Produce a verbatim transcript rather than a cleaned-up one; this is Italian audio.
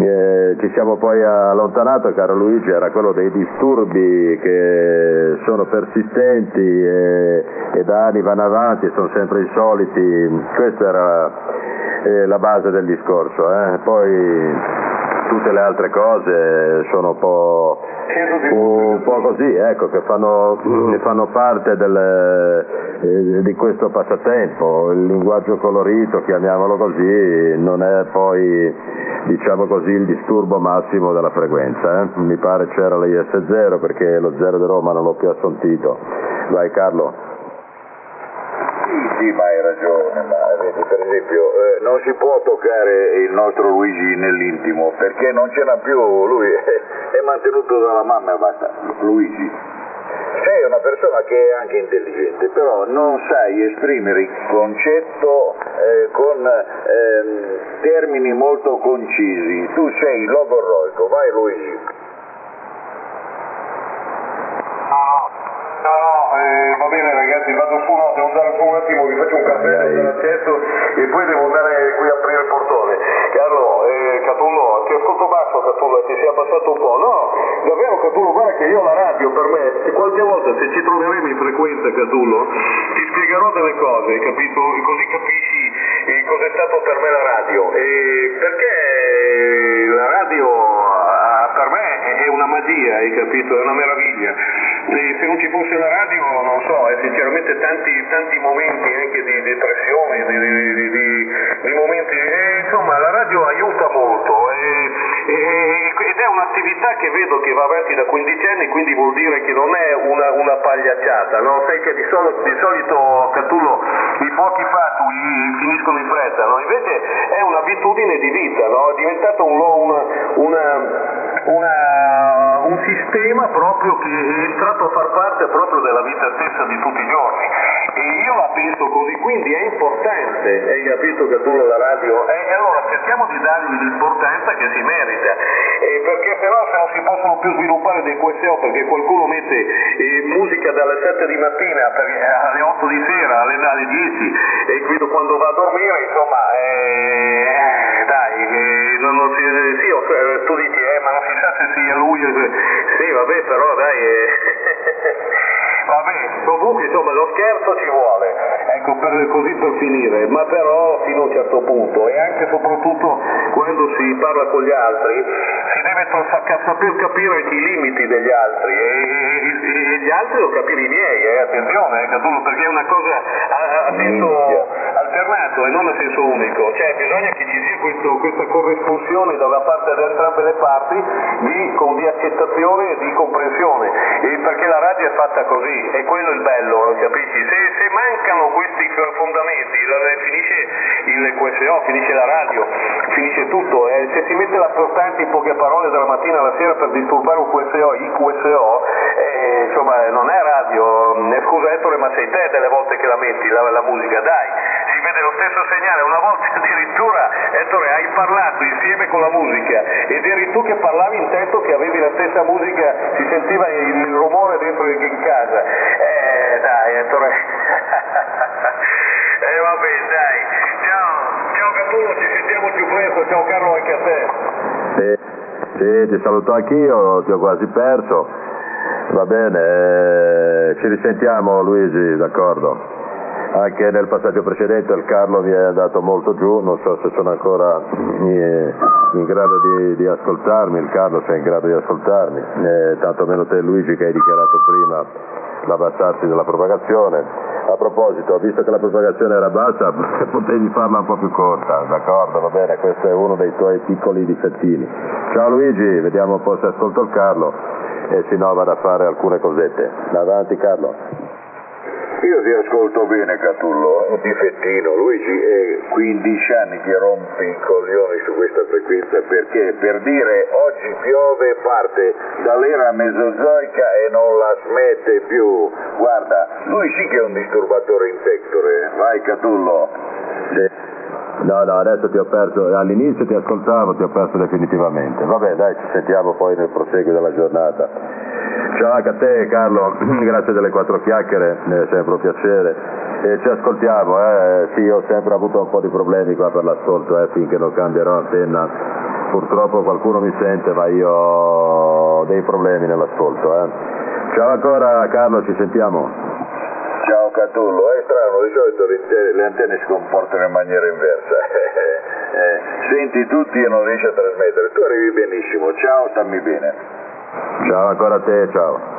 Eh, ci siamo poi allontanato, caro Luigi, era quello dei disturbi che sono persistenti e, e da anni vanno avanti, sono sempre i soliti. Questa era eh, la base del discorso, eh. Poi tutte le altre cose sono un po', un po' così, ecco, che fanno, fanno parte del, eh, di questo passatempo. Il linguaggio colorito, chiamiamolo così, non è poi, diciamo così, il disturbo massimo della frequenza. Eh? Mi pare c'era l'I S zero, perché lo zero di Roma non l'ho più assontito. Vai Carlo. Sì, sì, ma hai ragione, ma vedi, per esempio eh, non si può toccare il nostro Luigi nell'intimo, perché non ce n'ha più, lui è, è mantenuto dalla mamma e basta. Luigi, sei una persona che è anche intelligente, però non sai esprimere il concetto eh, con eh, termini molto concisi. Tu sei logorroico, vai Luigi. No, no, eh, va bene ragazzi, vado su, no, devo andare su un attimo, vi faccio un caffè, devo andare a cesso e poi devo andare qui a aprire il portone. Carlo, eh, Catullo, ti ascolto basso Catullo, ti sei abbassato un po', no? Davvero Catullo, guarda che io la radio per me, qualche volta se ci troveremo in frequenza Catullo, ti spiegherò delle cose, capito? Così capisci eh, cos'è stato per me la radio, e perché la radio per me è una magia, hai capito? È una meraviglia. E se non ci fosse la radio, non so, è sinceramente tanti, tanti momenti anche di depressione, di, di, di, di, di momenti, e, insomma la radio aiuta molto e, e, ed è un'attività che vedo che va avanti da quindici anni, quindi vuol dire che non è una, una pagliacciata, no? Sai che di, solo, di solito Catullo i fuochi fatui finiscono in fretta, no? Invece è un'abitudine di vita, no? È diventato un, una, una Una, un sistema proprio che è entrato a far parte proprio della vita stessa di tutti i giorni, e io la penso così, quindi è importante, hai capito Catullo, la radio, e, e allora cerchiamo di dargli l'importanza che si merita, e perché sennò se non si possono più sviluppare dei Q S O, perché qualcuno mette eh, musica dalle sette di mattina per, alle otto di sera, alle, alle dieci, e quindi quando va a dormire, insomma, eh, dai, eh, non, non si, sì, tu dici, eh, ma non si sa se sia lui, sì vabbè, però dai, eh. Vabbè, comunque insomma lo scherzo ci vuole, ecco, per, così per finire, ma però fino a un certo punto, e anche e soprattutto quando si parla con gli altri si deve saper capire anche i limiti degli altri, e, e, e gli altri devo capire i miei, eh, attenzione, eh, Catullo, perché è una cosa a, a senso alternato e non a senso unico, cioè bisogna che ci sia questo, questa corrispondenza da una parte da entrambe le parti di, di accettazione e di comprensione, e perché la radio è fatta così, e quello è il bello, capisci? Se, se mancano questi fondamenti finisce il Q S O, finisce la radio, finisce tutto, e se si mette l'importante in poche parole dalla mattina alla sera per disturbare un Q S O, il Q S O, eh, insomma non è radio, eh, scusa Ettore, ma sei te delle volte che la metti, la, la musica, dai, si vede lo stesso segnale, una volta addirittura Ettore hai parlato insieme con la musica ed eri tu che parlavi in tetto, che avevi la stessa musica, si sentiva il, il rumore dentro in casa, eh dai Ettore, eh vabbè dai, ciao, ciao Catullo, ci sentiamo più presto, ciao Carlo anche a te. Sì, sì, ti saluto anch'io, ti ho quasi perso, va bene, eh, ci risentiamo Luigi, d'accordo? Anche nel passaggio precedente il Carlo mi è andato molto giù, non so se sono ancora in, in grado di, di ascoltarmi, il Carlo se è in grado di ascoltarmi, eh, tanto meno te Luigi che hai dichiarato prima l'abbassarsi della propagazione. A proposito, visto che la propagazione era bassa, potevi farla un po' più corta, d'accordo, va bene, questo è uno dei tuoi piccoli difettini. Ciao Luigi, vediamo un po' se ascolto il Carlo e se no vado a fare alcune cosette. Avanti Carlo. Io ti ascolto bene Catullo, un difettino, Luigi è quindici anni che rompi i coglioni su questa frequenza, perché per dire oggi piove parte dall'era mesozoica e non la smette più, guarda, lui sì che è un disturbatore in pectore, vai Catullo. Sì. No, no, adesso ti ho perso, all'inizio ti ascoltavo, ti ho perso definitivamente, vabbè dai, ci sentiamo poi nel proseguo della giornata. Ciao anche a te Carlo, grazie delle quattro chiacchiere, è sempre un piacere, e ci ascoltiamo, eh. Sì, ho sempre avuto un po' di problemi qua per l'ascolto, eh, finché non cambierò antenna purtroppo qualcuno mi sente, ma io ho dei problemi nell'ascolto. Eh. Ciao ancora Carlo, ci sentiamo. Ciao Catullo, è strano, di solito le antenne si comportano in maniera inversa. eh, senti tutti e non riesci a trasmettere, tu arrivi benissimo, ciao, stammi bene. Ciao ancora a te, ciao.